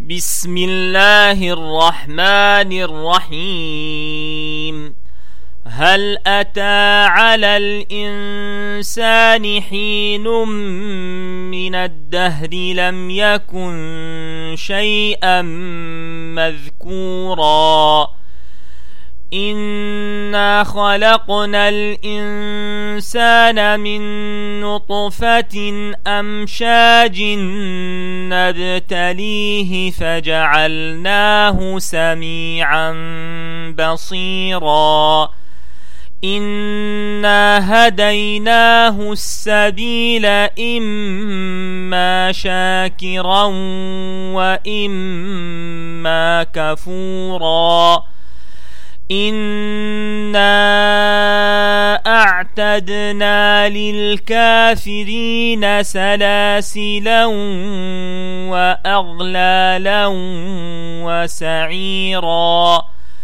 بسم الله الرحمن الرحيم. هل أتى على الإنسان حين من الدهر لم يكن شيئا مذكورا إنا خلقنا الإنسان من نطفة أمشاج نبتليه فجعلناه سميعا بصيرا إنا هديناه السبيل إما شاكرا وإما كفورا إنا أعتدنا للكافرين سلاسلا وأغلالا وسعيرا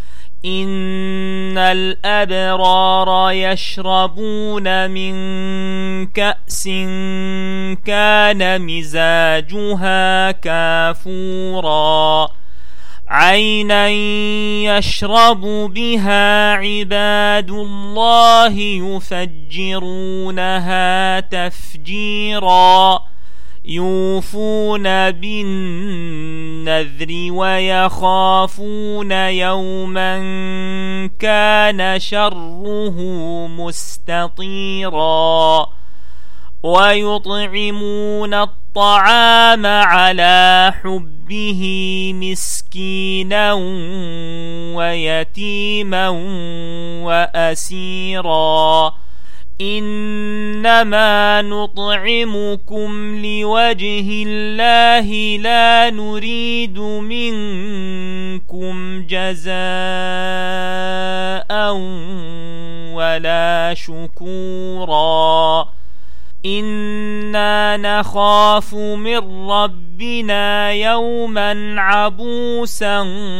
إن الأبرار يشربون من كأس كان مزاجها كافورا عينا يشرب بها عباد الله يفجرونها تفجيرا يوفون بالنذر ويخافون يوما كان شره مستطيرا ويطعمون الطعام على حبه مسكينا ويتيما وأسيرا إنما نطعمكم لوجه الله لا نريد منكم جزاء ولا شكورا إنا نخاف من ربنا يوما عبوسا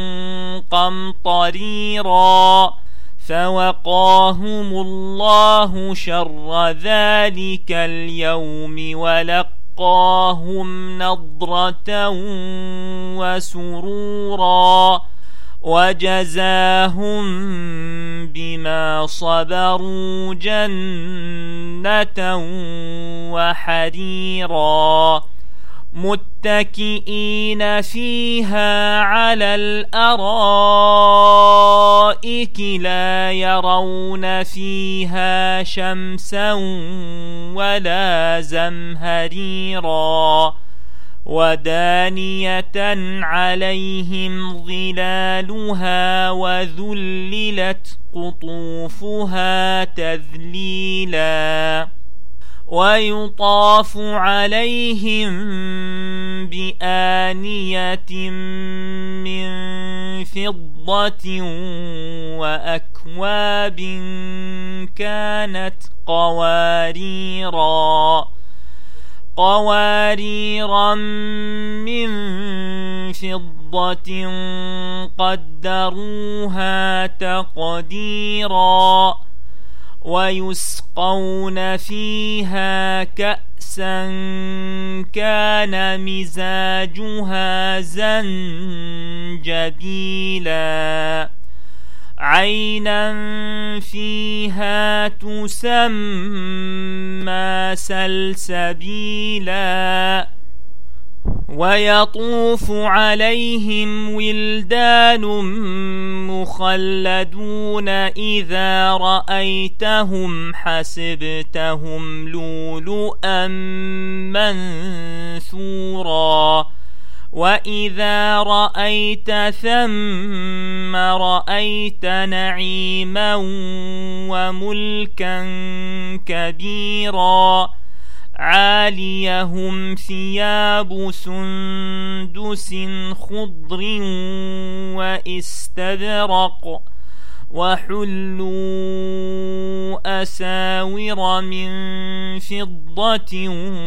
قمطريرا فوقاهم الله شر ذلك اليوم ولقاهم نضرة وسرورا وجزاهم بما صبروا جنة وحريرا متكئين فيها على الأرائك لا يرون فيها شمسا ولا زمهريرا ودانية عليهم ظلالها وذللت قطوفها تذليلا ويطاف عليهم بآنية من فضة وأكواب كانت قواريرا من فضة قدروها تقديرا ويسقون فيها كأسا كان مزاجها زنجبيلا عينا فيها تسمى سلسبيلا ويطوف عليهم ولدان مخلدون إذا رأيتهم حسبتهم لؤلؤا منثورا وإذا رأيت ثم رأيت نعيما وملكا كبيرا عاليهم ثياب سندس خضر واستبرق وحلوا أساور من فضة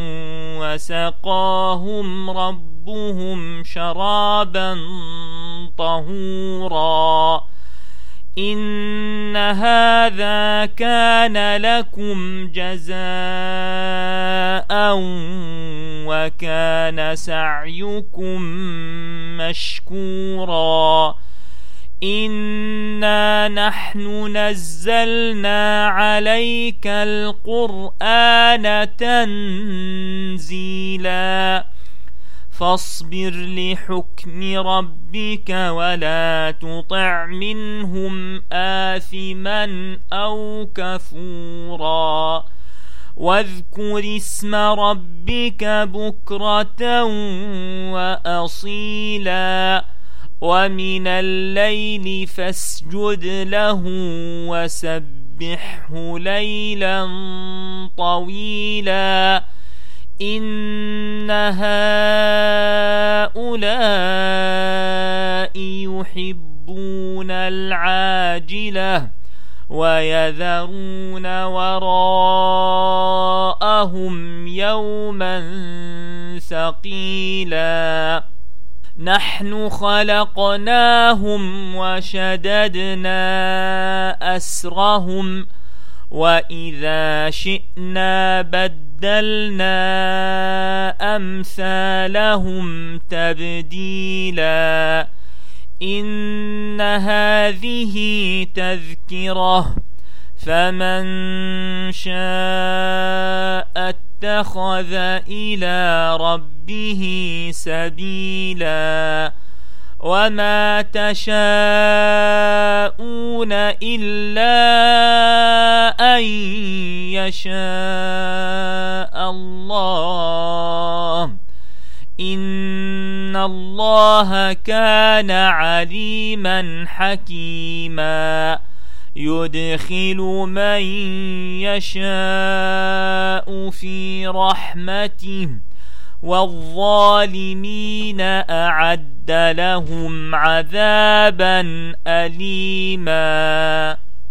وسقاهم ربهم شرابا طهورا إن هذا كان لكم جزاء وكان سعيكم مشكورا إنا نحن نزلنا عليك القرآن تنزيلا فاصبر لحكم ربك ولا تطع منهم آثما أو كفورا واذكر اسم ربك بكرة وأصيلا ومن الليل فاسجد له وسبحه ليلا طويلا إن هؤلاء يحبون العاجلة ويذرون وراءهم يوما ثقيلا نحن خلقناهم وشددنا أسرهم وإذا شئنا بدلنا أمثالهم تبديلا إن هذه تذكرة فمن شاء اتخذ إلى ربه سبيلا وما تشاءون إلا أن يشاء الله إن الله كان عليما حكيما يدخل من يشاء في رحمته والظالمين أعد لهم عذابا أليما.